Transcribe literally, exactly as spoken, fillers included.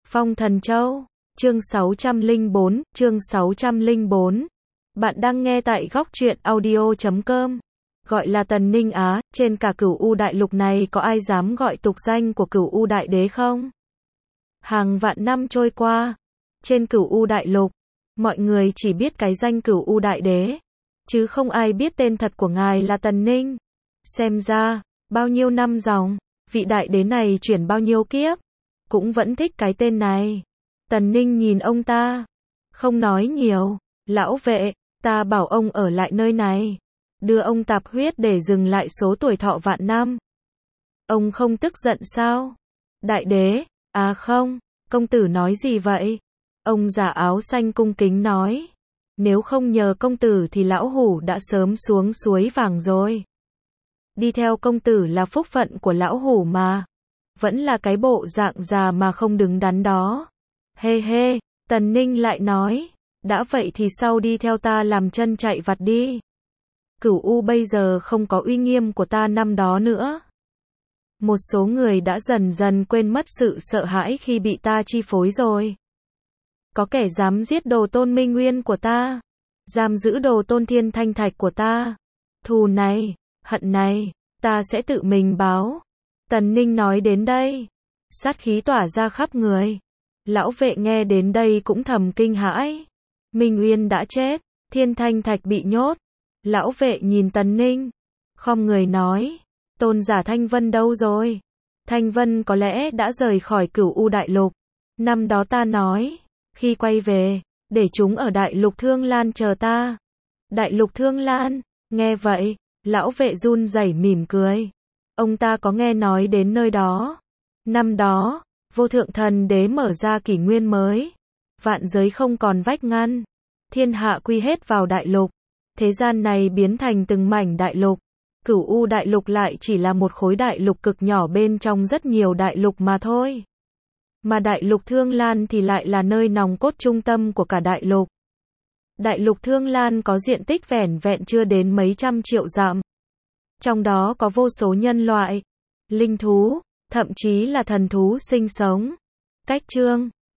Phong Thần Châu, chương sáu trăm lẻ bốn, chương sáu trăm lẻ bốn. Bạn đang nghe tại góc truyện audio chấm com. Gọi là Tần Ninh Á, trên cả Cửu U Đại Lục này có ai dám gọi tục danh của Cửu U Đại Đế không? Hàng vạn năm trôi qua, trên Cửu U Đại Lục, mọi người chỉ biết cái danh Cửu U Đại Đế, chứ không ai biết tên thật của ngài là Tần Ninh. Xem ra, bao nhiêu năm dòng, vị đại đế này chuyển bao nhiêu kiếp, cũng vẫn thích cái tên này. Tần Ninh nhìn ông ta, không nói nhiều. Lão vệ, ta bảo ông ở lại nơi này, đưa ông tạp huyết để dừng lại số tuổi thọ vạn năm. Ông không tức giận sao? Đại đế, à không, công tử nói gì vậy? Ông già áo xanh cung kính nói, nếu không nhờ công tử thì lão hủ đã sớm xuống suối vàng rồi. Đi theo công tử là phúc phận của lão hủ mà. Vẫn là cái bộ dạng già mà không đứng đắn đó. Hê hê, Tần Ninh lại nói, đã vậy thì sau đi theo ta làm chân chạy vặt đi. Cửu U bây giờ không có uy nghiêm của ta năm đó nữa. Một số người đã dần dần quên mất sự sợ hãi khi bị ta chi phối rồi. Có kẻ dám giết đồ tôn Minh Nguyên của ta, giam giữ đồ tôn Thiên Thanh Thạch của ta. Thù này, hận này, ta sẽ tự mình báo. Tần Ninh nói đến đây, sát khí tỏa ra khắp người. Lão vệ nghe đến đây cũng thầm kinh hãi. Minh Uyên đã chết, Thiên Thanh Thạch bị nhốt. Lão vệ nhìn Tần Ninh, khom người nói, tôn giả Thanh Vân đâu rồi? Thanh Vân có lẽ đã rời khỏi Cửu U Đại Lục. Năm đó ta nói, khi quay về, để chúng ở Đại Lục Thương Lan chờ ta. Đại Lục Thương Lan, nghe vậy, lão vệ run rẩy mỉm cười. Ông ta có nghe nói đến nơi đó. Năm đó, Vô Thượng Thần Đế mở ra kỷ nguyên mới. Vạn giới không còn vách ngăn. Thiên hạ quy hết vào đại lục. Thế gian này biến thành từng mảnh đại lục. Cửu U Đại Lục lại chỉ là một khối đại lục cực nhỏ bên trong rất nhiều đại lục mà thôi. Mà Đại Lục Thương Lan thì lại là nơi nòng cốt trung tâm của cả đại lục. Đại Lục Thương Lan có diện tích vẻn vẹn chưa đến mấy trăm triệu dặm. Trong đó có vô số nhân loại, linh thú, thậm chí là thần thú sinh sống. Cách chương